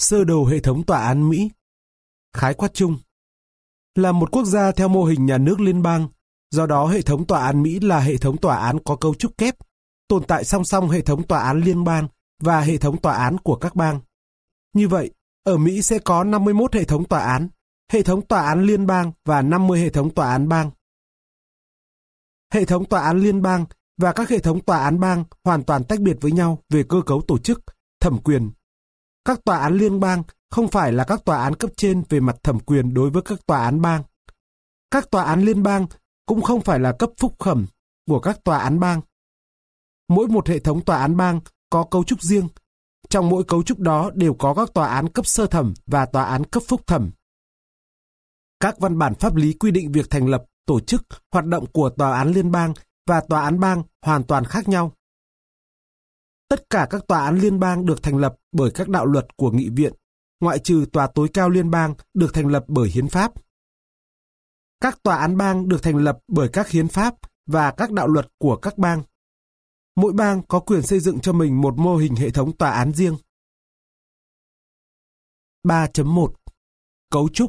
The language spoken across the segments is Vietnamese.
Sơ đồ hệ thống tòa án Mỹ. Khái quát chung. Là một quốc gia theo mô hình nhà nước liên bang, do đó hệ thống tòa án Mỹ là hệ thống tòa án có cấu trúc kép, tồn tại song song hệ thống tòa án liên bang và hệ thống tòa án của các bang. Như vậy, ở Mỹ sẽ có 51 hệ thống tòa án liên bang và 50 hệ thống tòa án bang. Hệ thống tòa án liên bang và các hệ thống tòa án bang hoàn toàn tách biệt với nhau về cơ cấu tổ chức, thẩm quyền. Các tòa án liên bang không phải là các tòa án cấp trên về mặt thẩm quyền đối với các tòa án bang. Các tòa án liên bang cũng không phải là cấp phúc thẩm của các tòa án bang. Mỗi một hệ thống tòa án bang có cấu trúc riêng. Trong mỗi cấu trúc đó đều có các tòa án cấp sơ thẩm và tòa án cấp phúc thẩm. Các văn bản pháp lý quy định việc thành lập, tổ chức, hoạt động của tòa án liên bang và tòa án bang hoàn toàn khác nhau. Tất cả các tòa án liên bang được thành lập bởi các đạo luật của nghị viện, ngoại trừ tòa tối cao liên bang được thành lập bởi hiến pháp. Các tòa án bang được thành lập bởi các hiến pháp và các đạo luật của các bang. Mỗi bang có quyền xây dựng cho mình một mô hình hệ thống tòa án riêng. 3.1 Cấu trúc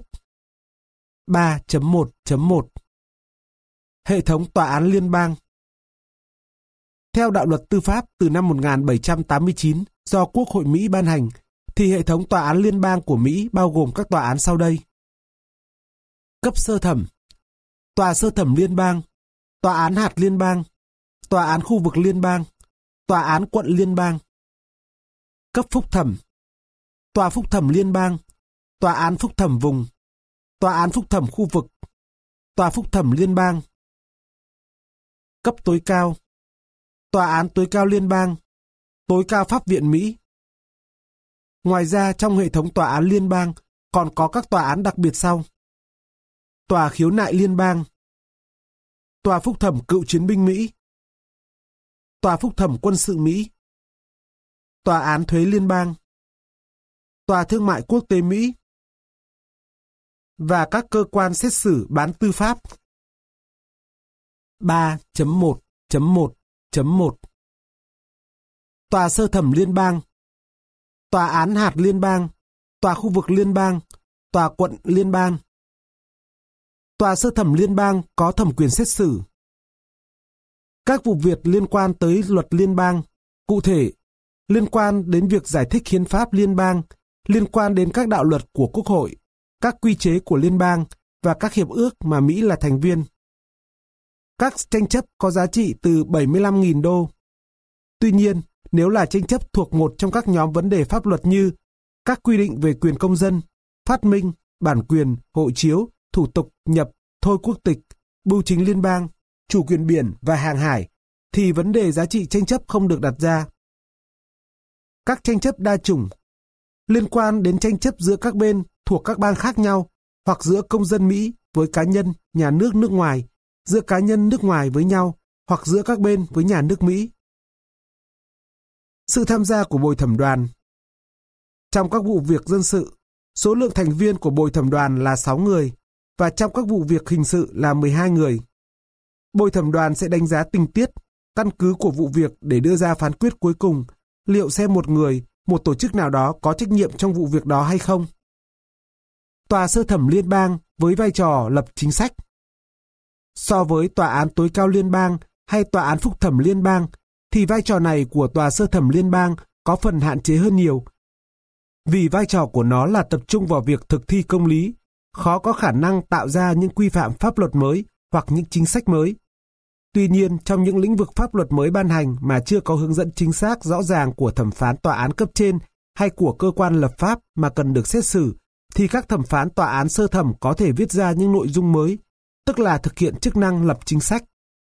3.1.1 Hệ thống tòa án liên bang. Theo đạo luật tư pháp từ năm 1789 do Quốc hội Mỹ ban hành, thì hệ thống tòa án liên bang của Mỹ bao gồm các tòa án sau đây. Cấp sơ thẩm: Tòa sơ thẩm liên bang, Tòa án hạt liên bang, Tòa án khu vực liên bang, Tòa án quận liên bang. Cấp phúc thẩm: Tòa phúc thẩm liên bang, Tòa án phúc thẩm vùng, Tòa án phúc thẩm khu vực, Tòa phúc thẩm liên bang. Cấp tối cao: Tòa án tối cao liên bang, Tối cao pháp viện Mỹ. Ngoài ra, trong hệ thống tòa án liên bang còn có các tòa án đặc biệt sau: Tòa khiếu nại liên bang, Tòa phúc thẩm cựu chiến binh Mỹ, Tòa phúc thẩm quân sự Mỹ, Tòa án thuế liên bang, Tòa thương mại quốc tế Mỹ và các cơ quan xét xử bán tư pháp. 3.1.1.1 Tòa sơ thẩm liên bang, Tòa án hạt liên bang, Tòa khu vực liên bang, Tòa quận liên bang. Tòa sơ thẩm liên bang có thẩm quyền xét xử các vụ việc liên quan tới luật liên bang, cụ thể, liên quan đến việc giải thích hiến pháp liên bang, liên quan đến các đạo luật của Quốc hội, các quy chế của liên bang và các hiệp ước mà Mỹ là thành viên. Các tranh chấp có giá trị từ 75.000 đô. Tuy nhiên, nếu là tranh chấp thuộc một trong các nhóm vấn đề pháp luật như các quy định về quyền công dân, phát minh, bản quyền, hộ chiếu, thủ tục nhập, thôi quốc tịch, bưu chính liên bang, chủ quyền biển và hàng hải, thì vấn đề giá trị tranh chấp không được đặt ra. Các tranh chấp đa chủng liên quan đến tranh chấp giữa các bên thuộc các bang khác nhau hoặc giữa công dân Mỹ với cá nhân, nhà nước nước ngoài, giữa cá nhân nước ngoài với nhau hoặc giữa các bên với nhà nước Mỹ. Sự tham gia của bồi thẩm đoàn. Trong các vụ việc dân sự, số lượng thành viên của bồi thẩm đoàn là 6 người và trong các vụ việc hình sự là 12 người. Bồi thẩm đoàn sẽ đánh giá tình tiết, căn cứ của vụ việc để đưa ra phán quyết cuối cùng, liệu xem một người, một tổ chức nào đó có trách nhiệm trong vụ việc đó hay không. Tòa sơ thẩm liên bang với vai trò lập chính sách. So với tòa án tối cao liên bang hay tòa án phúc thẩm liên bang, thì vai trò này của tòa sơ thẩm liên bang có phần hạn chế hơn nhiều. Vì vai trò của nó là tập trung vào việc thực thi công lý, khó có khả năng tạo ra những quy phạm pháp luật mới hoặc những chính sách mới. Tuy nhiên, trong những lĩnh vực pháp luật mới ban hành mà chưa có hướng dẫn chính xác rõ ràng của thẩm phán tòa án cấp trên hay của cơ quan lập pháp mà cần được xét xử, thì các thẩm phán tòa án sơ thẩm có thể viết ra những nội dung mới, tức là thực hiện chức năng lập chính sách.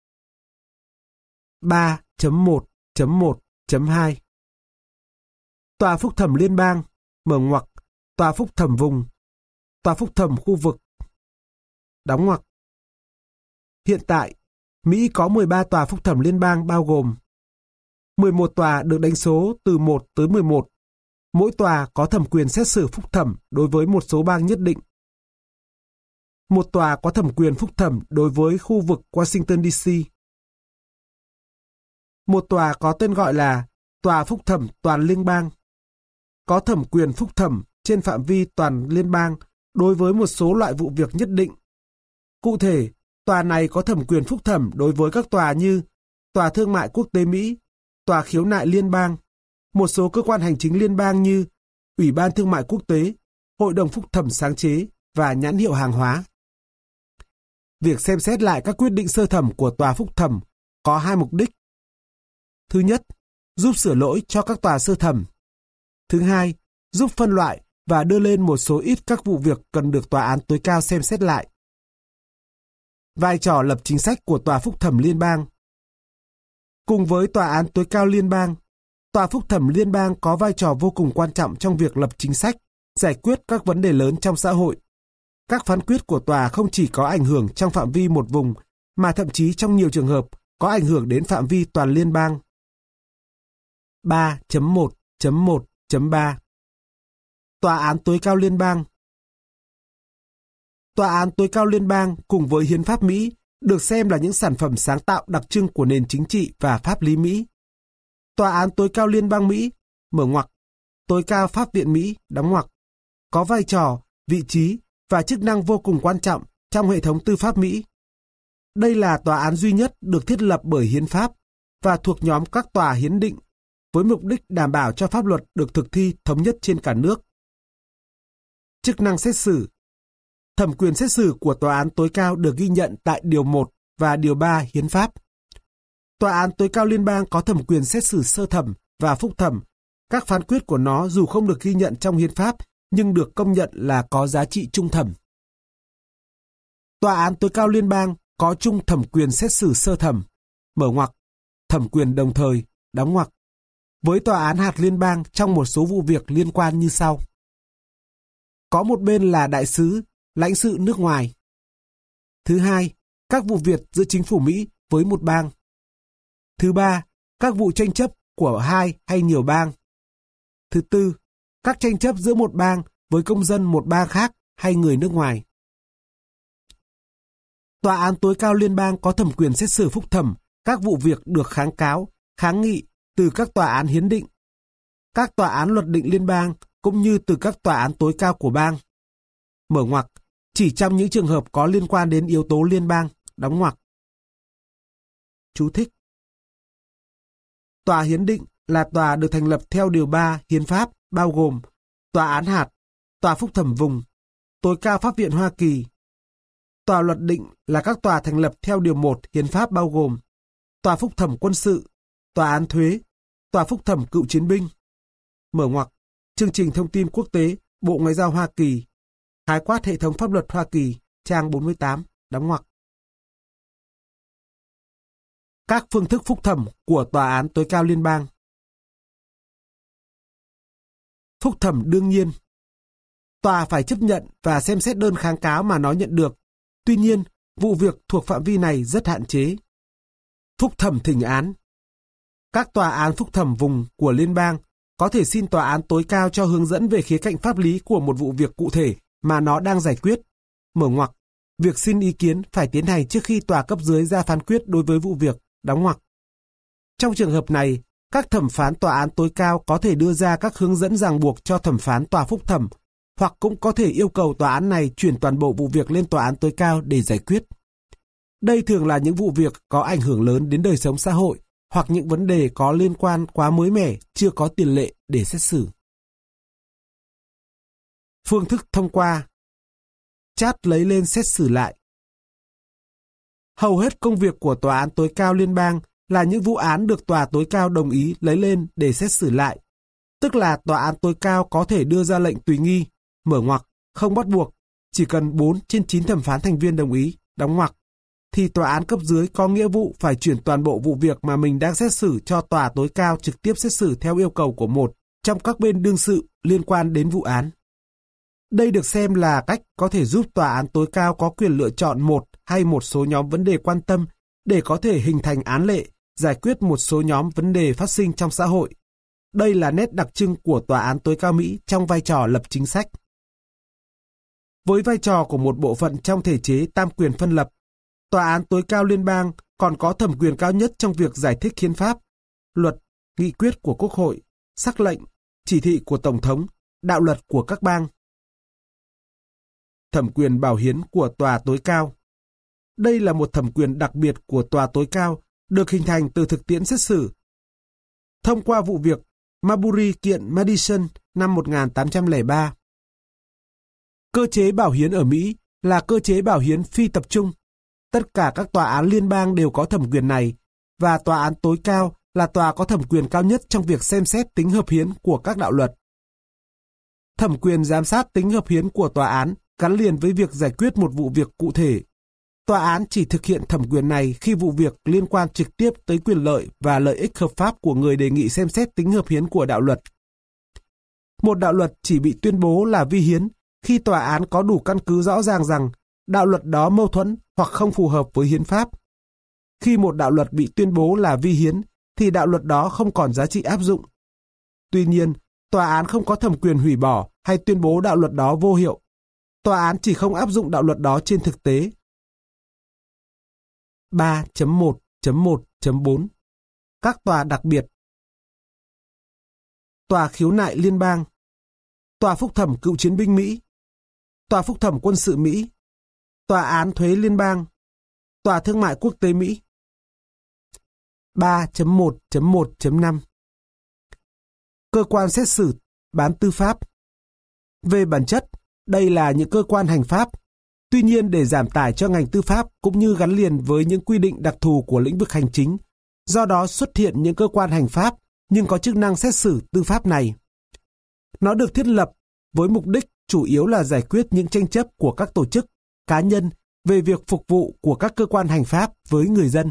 3.1.1.2 Tòa phúc thẩm liên bang, mở ngoặc, Tòa phúc thẩm vùng, Tòa phúc thẩm khu vực, đóng ngoặc. Hiện tại, Mỹ có 13 tòa phúc thẩm liên bang bao gồm 11 tòa được đánh số từ 1 tới 11. Mỗi tòa có thẩm quyền xét xử phúc thẩm đối với một số bang nhất định. Một tòa có thẩm quyền phúc thẩm đối với khu vực Washington DC. Một tòa có tên gọi là Tòa phúc thẩm toàn liên bang, có thẩm quyền phúc thẩm trên phạm vi toàn liên bang đối với một số loại vụ việc nhất định. Cụ thể, tòa này có thẩm quyền phúc thẩm đối với các tòa như Tòa Thương mại Quốc tế Mỹ, Tòa Khiếu nại Liên bang, một số cơ quan hành chính liên bang như Ủy ban Thương mại Quốc tế, Hội đồng Phúc thẩm sáng chế và nhãn hiệu hàng hóa. Việc xem xét lại các quyết định sơ thẩm của tòa phúc thẩm có hai mục đích. Thứ nhất, giúp sửa lỗi cho các tòa sơ thẩm. Thứ hai, giúp phân loại và đưa lên một số ít các vụ việc cần được tòa án tối cao xem xét lại. Vai trò lập chính sách của tòa phúc thẩm liên bang. Cùng với tòa án tối cao liên bang, tòa phúc thẩm liên bang có vai trò vô cùng quan trọng trong việc lập chính sách, giải quyết các vấn đề lớn trong xã hội. Các phán quyết của tòa không chỉ có ảnh hưởng trong phạm vi một vùng, mà thậm chí trong nhiều trường hợp có ảnh hưởng đến phạm vi toàn liên bang. 3.1.1.3 Tòa án tối cao liên bang. Tòa án tối cao liên bang cùng với hiến pháp Mỹ được xem là những sản phẩm sáng tạo đặc trưng của nền chính trị và pháp lý Mỹ. Tòa án tối cao liên bang Mỹ, mở ngoặc, tối cao pháp viện Mỹ, đóng ngoặc, có vai trò, vị trí và chức năng vô cùng quan trọng trong hệ thống tư pháp Mỹ. Đây là tòa án duy nhất được thiết lập bởi hiến pháp và thuộc nhóm các tòa hiến định với mục đích đảm bảo cho pháp luật được thực thi thống nhất trên cả nước. Chức năng xét xử. Thẩm quyền xét xử của tòa án tối cao được ghi nhận tại Điều 1 và Điều 3 Hiến pháp. Tòa án tối cao liên bang có thẩm quyền xét xử sơ thẩm và phúc thẩm. Các phán quyết của nó dù không được ghi nhận trong hiến pháp nhưng được công nhận là có giá trị trung thẩm. Tòa án tối cao liên bang có chung thẩm quyền xét xử sơ thẩm, mở ngoặc, thẩm quyền đồng thời, đóng ngoặc, với tòa án hạt liên bang trong một số vụ việc liên quan như sau. Có một bên là đại sứ, lãnh sự nước ngoài. Thứ hai, các vụ việc giữa chính phủ Mỹ với một bang. Thứ ba, các vụ tranh chấp của hai hay nhiều bang. Thứ tư, các tranh chấp giữa một bang với công dân một bang khác hay người nước ngoài. Tòa án tối cao liên bang có thẩm quyền xét xử phúc thẩm các vụ việc được kháng cáo, kháng nghị từ các tòa án hiến định, các tòa án luật định liên bang cũng như từ các tòa án tối cao của bang. Mở ngoặc, chỉ trong những trường hợp có liên quan đến yếu tố liên bang, đóng ngoặc. Chú thích. Tòa hiến định là tòa được thành lập theo Điều 3 Hiến pháp, bao gồm tòa án hạt, tòa phúc thẩm vùng, tối cao pháp viện Hoa Kỳ. Tòa luật định là các tòa thành lập theo Điều 1 Hiến pháp, bao gồm tòa phúc thẩm quân sự, tòa án thuế, tòa phúc thẩm cựu chiến binh. Mở ngoặc, chương trình thông tin quốc tế, Bộ Ngoại giao Hoa Kỳ, khái quát hệ thống pháp luật Hoa Kỳ, trang 48, đóng ngoặc. Các phương thức phúc thẩm của tòa án tối cao liên bang. Phúc thẩm đương nhiên. Tòa phải chấp nhận và xem xét đơn kháng cáo mà nó nhận được. Tuy nhiên, vụ việc thuộc phạm vi này rất hạn chế. Phúc thẩm thỉnh án. Các tòa án phúc thẩm vùng của liên bang có thể xin tòa án tối cao cho hướng dẫn về khía cạnh pháp lý của một vụ việc cụ thể mà nó đang giải quyết. Mở ngoặc, việc xin ý kiến phải tiến hành trước khi tòa cấp dưới ra phán quyết đối với vụ việc, đóng ngoặc. Trong trường hợp này, các thẩm phán tòa án tối cao có thể đưa ra các hướng dẫn ràng buộc cho thẩm phán tòa phúc thẩm, hoặc cũng có thể yêu cầu tòa án này chuyển toàn bộ vụ việc lên tòa án tối cao để giải quyết. Đây thường là những vụ việc có ảnh hưởng lớn đến đời sống xã hội, hoặc những vấn đề có liên quan quá mới mẻ, chưa có tiền lệ để xét xử. Phương thức thông qua. Chát lấy lên xét xử lại. Hầu hết công việc của tòa án tối cao liên bang là những vụ án được tòa tối cao đồng ý lấy lên để xét xử lại. Tức là tòa án tối cao có thể đưa ra lệnh tùy nghi, mở ngoặc, không bắt buộc, chỉ cần 4 trên 9 thẩm phán thành viên đồng ý, đóng ngoặc, thì tòa án cấp dưới có nghĩa vụ phải chuyển toàn bộ vụ việc mà mình đang xét xử cho tòa tối cao trực tiếp xét xử theo yêu cầu của một trong các bên đương sự liên quan đến vụ án. Đây được xem là cách có thể giúp tòa án tối cao có quyền lựa chọn một hay một số nhóm vấn đề quan tâm để có thể hình thành án lệ, giải quyết một số nhóm vấn đề phát sinh trong xã hội. Đây là nét đặc trưng của tòa án tối cao Mỹ trong vai trò lập chính sách. Với vai trò của một bộ phận trong thể chế tam quyền phân lập, tòa án tối cao liên bang còn có thẩm quyền cao nhất trong việc giải thích hiến pháp, luật, nghị quyết của Quốc hội, sắc lệnh, chỉ thị của Tổng thống, đạo luật của các bang. Thẩm quyền bảo hiến của tòa tối cao. Đây là một thẩm quyền đặc biệt của tòa tối cao, được hình thành từ thực tiễn xét xử. Thông qua vụ việc Marbury kiện Madison năm 1803. Cơ chế bảo hiến ở Mỹ là cơ chế bảo hiến phi tập trung. Tất cả các tòa án liên bang đều có thẩm quyền này, và tòa án tối cao là tòa có thẩm quyền cao nhất trong việc xem xét tính hợp hiến của các đạo luật. Thẩm quyền giám sát tính hợp hiến của tòa án gắn liền với việc giải quyết một vụ việc cụ thể. Tòa án chỉ thực hiện thẩm quyền này khi vụ việc liên quan trực tiếp tới quyền lợi và lợi ích hợp pháp của người đề nghị xem xét tính hợp hiến của đạo luật. Một đạo luật chỉ bị tuyên bố là vi hiến khi tòa án có đủ căn cứ rõ ràng rằng đạo luật đó mâu thuẫn hoặc không phù hợp với hiến pháp. Khi một đạo luật bị tuyên bố là vi hiến, thì đạo luật đó không còn giá trị áp dụng. Tuy nhiên, tòa án không có thẩm quyền hủy bỏ hay tuyên bố đạo luật đó vô hiệu. Tòa án chỉ không áp dụng đạo luật đó trên thực tế. 3.1.1.4 Các tòa đặc biệt. Tòa khiếu nại liên bang, Tòa phúc thẩm cựu chiến binh Mỹ, Tòa phúc thẩm quân sự Mỹ, Tòa án thuế liên bang, Tòa thương mại quốc tế Mỹ. 3.1.1.5 Cơ quan xét xử bán tư pháp. Về bản chất, đây là những cơ quan hành pháp. Tuy nhiên, để giảm tải cho ngành tư pháp cũng như gắn liền với những quy định đặc thù của lĩnh vực hành chính, do đó xuất hiện những cơ quan hành pháp nhưng có chức năng xét xử tư pháp này. Nó được thiết lập với mục đích chủ yếu là giải quyết những tranh chấp của các tổ chức, cá nhân về việc phục vụ của các cơ quan hành pháp với người dân.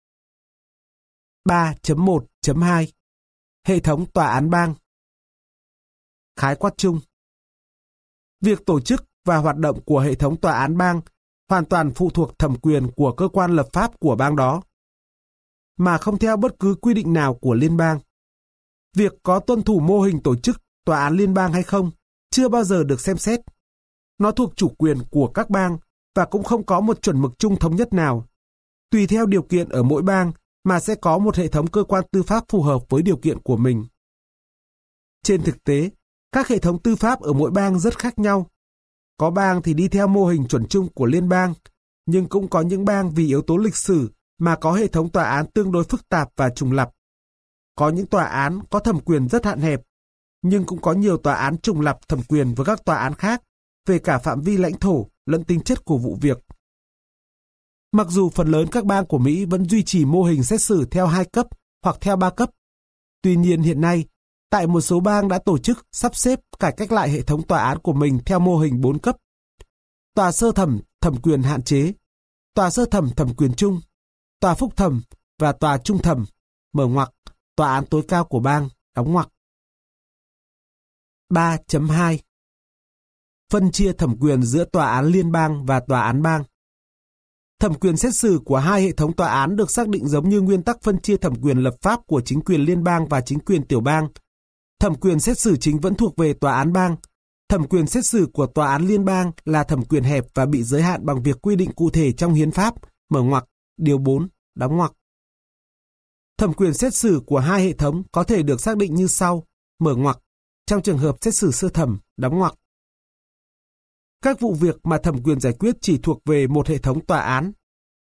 3.1.2 Hệ thống tòa án bang. Khái quát chung. Việc tổ chức và hoạt động của hệ thống tòa án bang hoàn toàn phụ thuộc thẩm quyền của cơ quan lập pháp của bang đó, mà không theo bất cứ quy định nào của liên bang. Việc có tuân thủ mô hình tổ chức tòa án liên bang hay không chưa bao giờ được xem xét. Nó thuộc chủ quyền của các bang và cũng không có một chuẩn mực chung thống nhất nào. Tùy theo điều kiện ở mỗi bang mà sẽ có một hệ thống cơ quan tư pháp phù hợp với điều kiện của mình. Trên thực tế, các hệ thống tư pháp ở mỗi bang rất khác nhau. Có bang thì đi theo mô hình chuẩn chung của liên bang, nhưng cũng có những bang vì yếu tố lịch sử mà có hệ thống tòa án tương đối phức tạp và trùng lặp. Có những tòa án có thẩm quyền rất hạn hẹp, nhưng cũng có nhiều tòa án trùng lặp thẩm quyền với các tòa án khác về cả phạm vi lãnh thổ lẫn tính chất của vụ việc. Mặc dù phần lớn các bang của Mỹ vẫn duy trì mô hình xét xử theo 2 cấp hoặc theo 3 cấp, tuy nhiên hiện nay, tại một số bang đã tổ chức sắp xếp cải cách lại hệ thống tòa án của mình theo mô hình 4 cấp. Tòa sơ thẩm thẩm quyền hạn chế, tòa sơ thẩm thẩm quyền chung, tòa phúc thẩm và tòa trung thẩm, mở ngoặc, tòa án tối cao của bang, đóng ngoặc. 3.2 Phân chia thẩm quyền giữa tòa án liên bang và tòa án bang. Thẩm quyền xét xử của hai hệ thống tòa án được xác định giống như nguyên tắc phân chia thẩm quyền lập pháp của chính quyền liên bang và chính quyền tiểu bang. Thẩm quyền xét xử chính vẫn thuộc về tòa án bang. Thẩm quyền xét xử của tòa án liên bang là thẩm quyền hẹp và bị giới hạn bằng việc quy định cụ thể trong hiến pháp, mở ngoặc, điều 4, đóng ngoặc. Thẩm quyền xét xử của hai hệ thống có thể được xác định như sau, mở ngoặc, trong trường hợp xét xử sơ thẩm, đóng ngoặc. Các vụ việc mà thẩm quyền giải quyết chỉ thuộc về một hệ thống tòa án.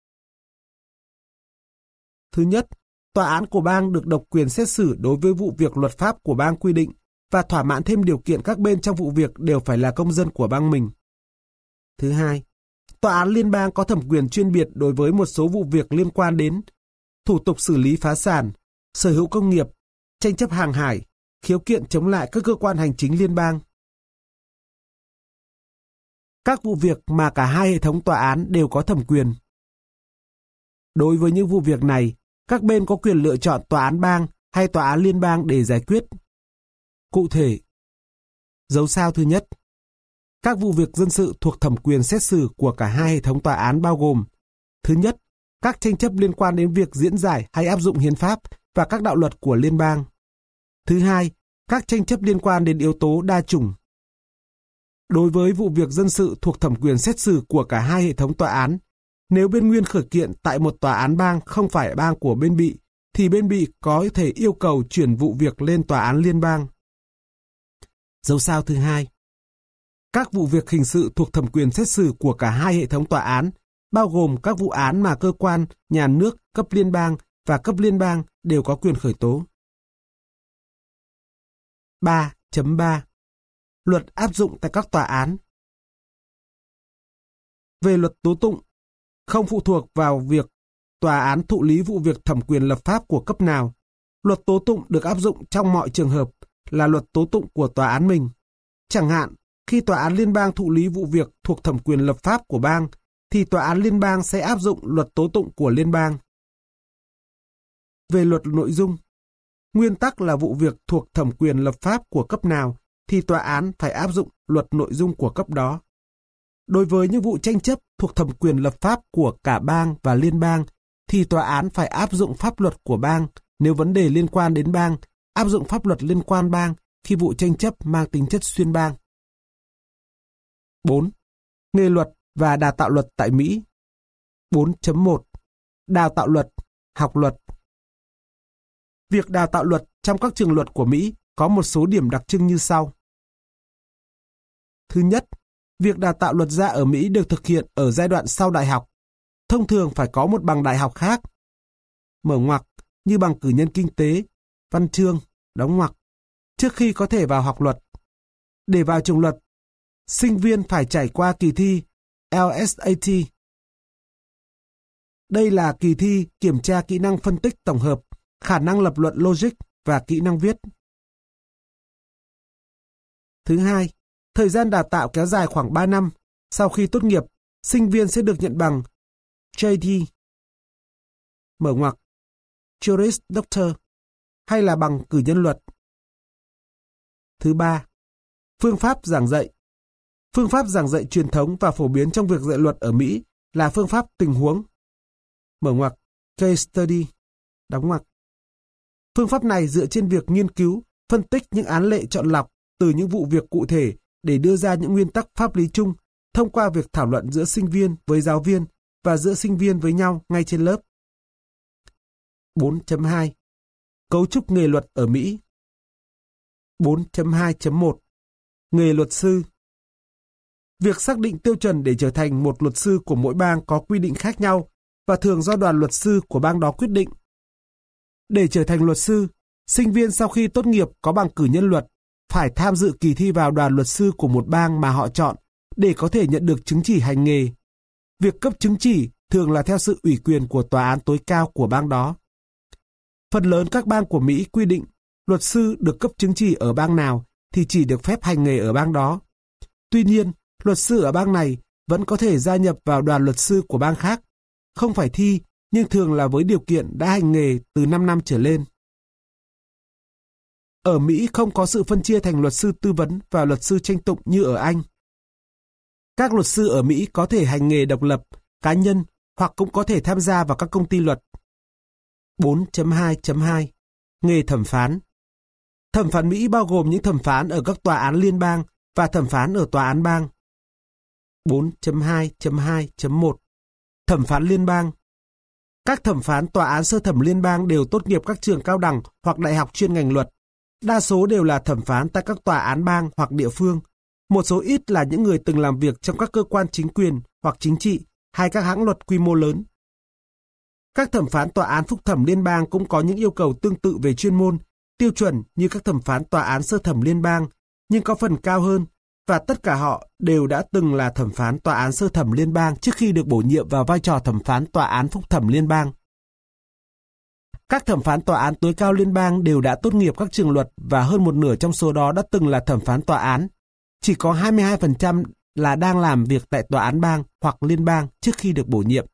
Thứ nhất, tòa án của bang được độc quyền xét xử đối với vụ việc luật pháp của bang quy định và thỏa mãn thêm điều kiện các bên trong vụ việc đều phải là công dân của bang mình. Thứ hai, tòa án liên bang có thẩm quyền chuyên biệt đối với một số vụ việc liên quan đến thủ tục xử lý phá sản, sở hữu công nghiệp, tranh chấp hàng hải, khiếu kiện chống lại các cơ quan hành chính liên bang. Các vụ việc mà cả hai hệ thống tòa án đều có thẩm quyền. Đối với những vụ việc này, các bên có quyền lựa chọn tòa án bang hay tòa án liên bang để giải quyết. Cụ thể, dấu sao thứ nhất. Các vụ việc dân sự thuộc thẩm quyền xét xử của cả hai hệ thống tòa án bao gồm: thứ nhất, các tranh chấp liên quan đến việc diễn giải hay áp dụng hiến pháp và các đạo luật của liên bang. Thứ hai, các tranh chấp liên quan đến yếu tố đa chủng. Đối với vụ việc dân sự thuộc thẩm quyền xét xử của cả hai hệ thống tòa án, nếu bên nguyên khởi kiện tại một tòa án bang không phải bang của bên bị, thì bên bị có thể yêu cầu chuyển vụ việc lên tòa án liên bang. Dấu sao thứ hai. Các vụ việc hình sự thuộc thẩm quyền xét xử của cả hai hệ thống tòa án, bao gồm các vụ án mà cơ quan, nhà nước, cấp liên bang và cấp liên bang đều có quyền khởi tố. 3.3. Luật áp dụng tại các tòa án. Về luật tố tụng, không phụ thuộc vào việc tòa án thụ lý vụ việc thẩm quyền lập pháp của cấp nào. Luật tố tụng được áp dụng trong mọi trường hợp là luật tố tụng của tòa án mình. Chẳng hạn, khi tòa án liên bang thụ lý vụ việc thuộc thẩm quyền lập pháp của bang, thì tòa án liên bang sẽ áp dụng luật tố tụng của liên bang. Về luật nội dung, nguyên tắc là vụ việc thuộc thẩm quyền lập pháp của cấp nào, thì tòa án phải áp dụng luật nội dung của cấp đó. Đối với những vụ tranh chấp thuộc thẩm quyền lập pháp của cả bang và liên bang, thì tòa án phải áp dụng pháp luật của bang nếu vấn đề liên quan đến bang, áp dụng pháp luật liên quan bang khi vụ tranh chấp mang tính chất xuyên bang. 4. Nghề luật và đào tạo luật tại Mỹ. 4.1. Đào tạo luật, học luật. Việc đào tạo luật trong các trường luật của Mỹ có một số điểm đặc trưng như sau. Thứ nhất, việc đào tạo luật gia ở Mỹ được thực hiện ở giai đoạn sau đại học. Thông thường phải có một bằng đại học khác, mở ngoặc, như bằng cử nhân kinh tế, văn chương, đóng ngoặc, trước khi có thể vào học luật. Để vào trường luật, sinh viên phải trải qua kỳ thi LSAT. Đây là kỳ thi kiểm tra kỹ năng phân tích tổng hợp, khả năng lập luận logic và kỹ năng viết. Thứ hai, thời gian đào tạo kéo dài khoảng 3 năm. Sau khi tốt nghiệp, sinh viên sẽ được nhận bằng JD, mở ngoặc, Juris Doctor, hay là bằng cử nhân luật. Thứ ba, phương pháp giảng dạy. Phương pháp giảng dạy truyền thống và phổ biến trong việc dạy luật ở Mỹ là phương pháp tình huống, mở ngoặc, case study, đóng ngoặc. Phương pháp này dựa trên việc nghiên cứu, phân tích những án lệ chọn lọc từ những vụ việc cụ thể để đưa ra những nguyên tắc pháp lý chung thông qua việc thảo luận giữa sinh viên với giáo viên và giữa sinh viên với nhau ngay trên lớp. 4.2. Cấu trúc nghề luật ở Mỹ. 4.2.1. Nghề luật sư. Việc xác định tiêu chuẩn để trở thành một luật sư của mỗi bang có quy định khác nhau và thường do đoàn luật sư của bang đó quyết định. Để trở thành luật sư, sinh viên sau khi tốt nghiệp có bằng cử nhân luật phải tham dự kỳ thi vào đoàn luật sư của một bang mà họ chọn để có thể nhận được chứng chỉ hành nghề. Việc cấp chứng chỉ thường là theo sự ủy quyền của tòa án tối cao của bang đó. Phần lớn các bang của Mỹ quy định luật sư được cấp chứng chỉ ở bang nào thì chỉ được phép hành nghề ở bang đó. Tuy nhiên, luật sư ở bang này vẫn có thể gia nhập vào đoàn luật sư của bang khác, không phải thi, nhưng thường là với điều kiện đã hành nghề từ 5 năm trở lên. Ở Mỹ không có sự phân chia thành luật sư tư vấn và luật sư tranh tụng như ở Anh. Các luật sư ở Mỹ có thể hành nghề độc lập, cá nhân hoặc cũng có thể tham gia vào các công ty luật. 4.2.2. Nghề thẩm phán. Thẩm phán Mỹ bao gồm những thẩm phán ở các tòa án liên bang và thẩm phán ở tòa án bang. 4.2.2.1. Thẩm phán liên bang. Các thẩm phán tòa án sơ thẩm liên bang đều tốt nghiệp các trường cao đẳng hoặc đại học chuyên ngành luật. Đa số đều là thẩm phán tại các tòa án bang hoặc địa phương. Một số ít là những người từng làm việc trong các cơ quan chính quyền hoặc chính trị hay các hãng luật quy mô lớn. Các thẩm phán tòa án phúc thẩm liên bang cũng có những yêu cầu tương tự về chuyên môn, tiêu chuẩn như các thẩm phán tòa án sơ thẩm liên bang, nhưng có phần cao hơn, và tất cả họ đều đã từng là thẩm phán tòa án sơ thẩm liên bang trước khi được bổ nhiệm vào vai trò thẩm phán tòa án phúc thẩm liên bang. Các thẩm phán tòa án tối cao liên bang đều đã tốt nghiệp các trường luật và hơn một nửa trong số đó đã từng là thẩm phán tòa án. Chỉ có 22% là đang làm việc tại tòa án bang hoặc liên bang trước khi được bổ nhiệm.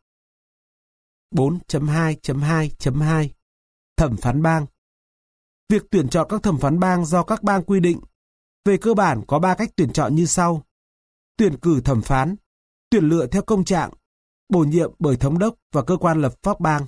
4.2.2.2. Thẩm phán bang. Việc tuyển chọn các thẩm phán bang do các bang quy định. Về cơ bản có 3 cách tuyển chọn như sau. Tuyển cử thẩm phán, tuyển lựa theo công trạng, bổ nhiệm bởi thống đốc và cơ quan lập pháp bang.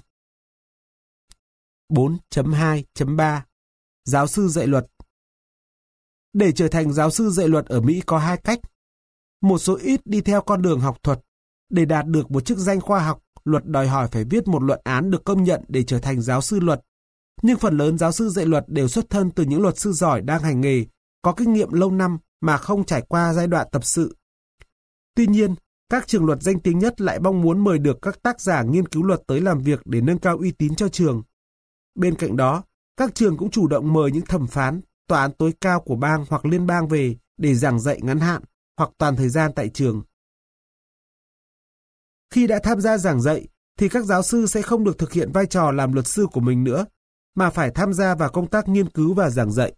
4.2.3. Giáo sư dạy luật. Để trở thành giáo sư dạy luật ở Mỹ có 2 cách. Một số ít đi theo con đường học thuật. Để đạt được một chức danh khoa học, luật đòi hỏi phải viết một luận án được công nhận để trở thành giáo sư luật. Nhưng phần lớn giáo sư dạy luật đều xuất thân từ những luật sư giỏi đang hành nghề có kinh nghiệm lâu năm mà không trải qua giai đoạn tập sự. Tuy nhiên, các trường luật danh tiếng nhất lại mong muốn mời được các tác giả nghiên cứu luật tới làm việc để nâng cao uy tín cho trường. Bên cạnh đó, các trường cũng chủ động mời những thẩm phán, tòa án tối cao của bang hoặc liên bang về để giảng dạy ngắn hạn hoặc toàn thời gian tại trường. Khi đã tham gia giảng dạy, thì các giáo sư sẽ không được thực hiện vai trò làm luật sư của mình nữa, mà phải tham gia vào công tác nghiên cứu và giảng dạy.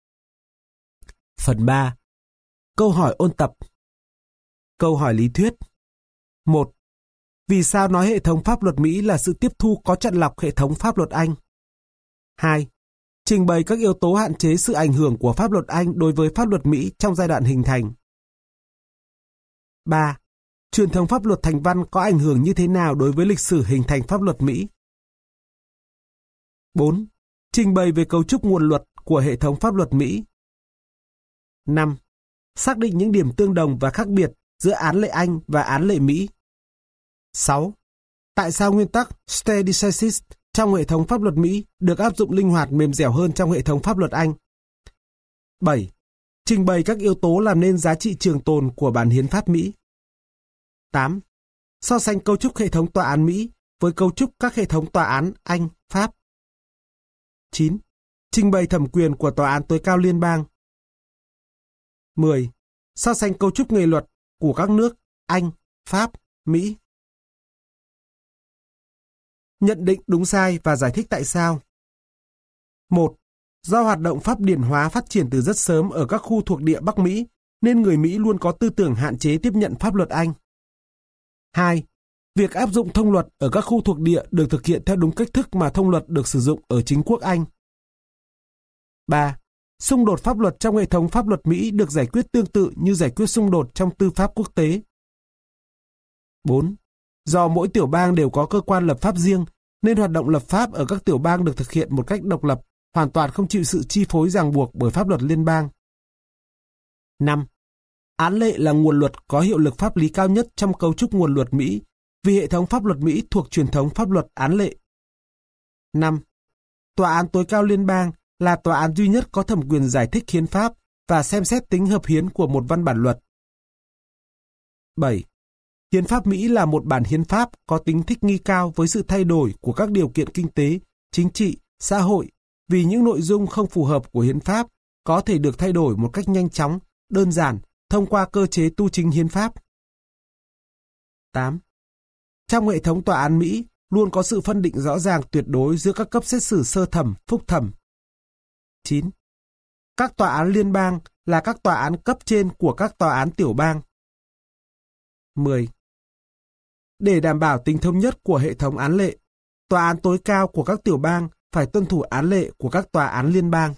Phần 3. Câu hỏi ôn tập. Câu hỏi lý thuyết. 1. Vì sao nói hệ thống pháp luật Mỹ là sự tiếp thu có chọn lọc hệ thống pháp luật Anh? 2. Trình bày các yếu tố hạn chế sự ảnh hưởng của pháp luật Anh đối với pháp luật Mỹ trong giai đoạn hình thành. 3. Truyền thống pháp luật thành văn có ảnh hưởng như thế nào đối với lịch sử hình thành pháp luật Mỹ? 4. Trình bày về cấu trúc nguồn luật của hệ thống pháp luật Mỹ. 5. Xác định những điểm tương đồng và khác biệt giữa án lệ Anh và án lệ Mỹ. 6. Tại sao nguyên tắc stare decisis trong hệ thống pháp luật Mỹ được áp dụng linh hoạt mềm dẻo hơn trong hệ thống pháp luật Anh? 7. Trình bày các yếu tố làm nên giá trị trường tồn của bản hiến pháp Mỹ. 8. So sánh cấu trúc hệ thống tòa án Mỹ với cấu trúc các hệ thống tòa án Anh, Pháp. 9. Trình bày thẩm quyền của tòa án tối cao liên bang. 10. So sánh cấu trúc nghề luật của các nước Anh, Pháp, Mỹ. Nhận định đúng sai và giải thích tại sao. 1. Do hoạt động pháp điển hóa phát triển từ rất sớm ở các khu thuộc địa Bắc Mỹ, nên người Mỹ luôn có tư tưởng hạn chế tiếp nhận pháp luật Anh. 2. Việc áp dụng thông luật ở các khu thuộc địa được thực hiện theo đúng cách thức mà thông luật được sử dụng ở chính quốc Anh. 3. Xung đột pháp luật trong hệ thống pháp luật Mỹ được giải quyết tương tự như giải quyết xung đột trong tư pháp quốc tế. 4. Do mỗi tiểu bang đều có cơ quan lập pháp riêng, nên hoạt động lập pháp ở các tiểu bang được thực hiện một cách độc lập, hoàn toàn không chịu sự chi phối ràng buộc bởi pháp luật liên bang. 5. Án lệ là nguồn luật có hiệu lực pháp lý cao nhất trong cấu trúc nguồn luật Mỹ, vì hệ thống pháp luật Mỹ thuộc truyền thống pháp luật án lệ. 5. Tòa án tối cao liên bang là tòa án duy nhất có thẩm quyền giải thích hiến pháp và xem xét tính hợp hiến của một văn bản luật. 7. Hiến pháp Mỹ là một bản hiến pháp có tính thích nghi cao với sự thay đổi của các điều kiện kinh tế, chính trị, xã hội, vì những nội dung không phù hợp của hiến pháp có thể được thay đổi một cách nhanh chóng, đơn giản, thông qua cơ chế tu chính hiến pháp. 8. Trong hệ thống tòa án Mỹ luôn có sự phân định rõ ràng tuyệt đối giữa các cấp xét xử sơ thẩm, phúc thẩm. 9. Các tòa án liên bang là các tòa án cấp trên của các tòa án tiểu bang. 10. Để đảm bảo tính thống nhất của hệ thống án lệ, tòa án tối cao của các tiểu bang phải tuân thủ án lệ của các tòa án liên bang.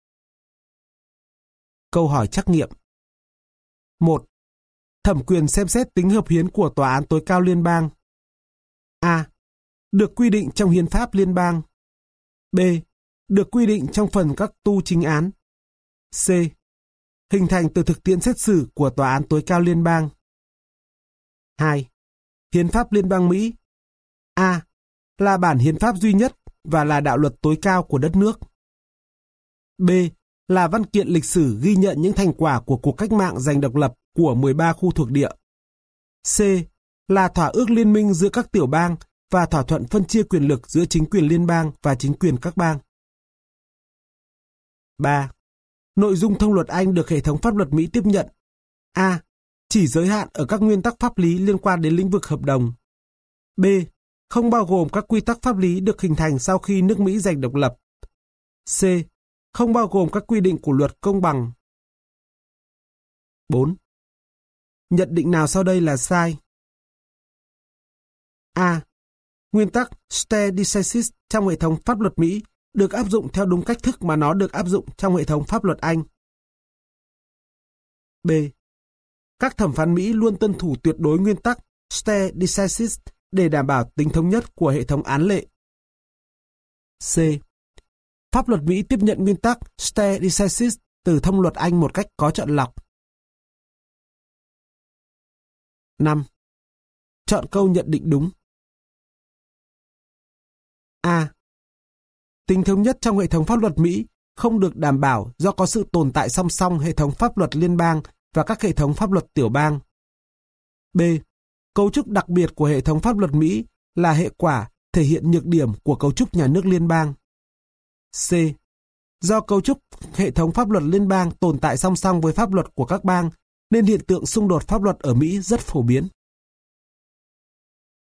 Câu hỏi trắc nghiệm. 1. Thẩm quyền xem xét tính hợp hiến của tòa án tối cao liên bang. A. Được quy định trong hiến pháp liên bang. B. Được quy định trong phần các tu chính án. C. Hình thành từ thực tiễn xét xử của tòa án tối cao liên bang. 2. Hiến pháp liên bang Mỹ. A. Là bản hiến pháp duy nhất và là đạo luật tối cao của đất nước. B. Là văn kiện lịch sử ghi nhận những thành quả của cuộc cách mạng giành độc lập của 13 khu thuộc địa. C. Là thỏa ước liên minh giữa các tiểu bang và thỏa thuận phân chia quyền lực giữa chính quyền liên bang và chính quyền các bang. 3. Nội dung thông luật Anh được hệ thống pháp luật Mỹ tiếp nhận. A. Chỉ giới hạn ở các nguyên tắc pháp lý liên quan đến lĩnh vực hợp đồng. B. Không bao gồm các quy tắc pháp lý được hình thành sau khi nước Mỹ giành độc lập. C. Không bao gồm các quy định của luật công bằng. 4. Nhận định nào sau đây là sai? A. Nguyên tắc stare decisis trong hệ thống pháp luật Mỹ được áp dụng theo đúng cách thức mà nó được áp dụng trong hệ thống pháp luật Anh. B. Các thẩm phán Mỹ luôn tuân thủ tuyệt đối nguyên tắc stare decisis để đảm bảo tính thống nhất của hệ thống án lệ. C. Pháp luật Mỹ tiếp nhận nguyên tắc stare decisis từ thông luật Anh một cách có chọn lọc. 5. Chọn câu nhận định đúng. A. Tính thống nhất trong hệ thống pháp luật Mỹ không được đảm bảo do có sự tồn tại song song hệ thống pháp luật liên bang và các hệ thống pháp luật tiểu bang. B. Cấu trúc đặc biệt của hệ thống pháp luật Mỹ là hệ quả thể hiện nhược điểm của cấu trúc nhà nước liên bang. C. Do cấu trúc hệ thống pháp luật liên bang tồn tại song song với pháp luật của các bang, nên hiện tượng xung đột pháp luật ở Mỹ rất phổ biến.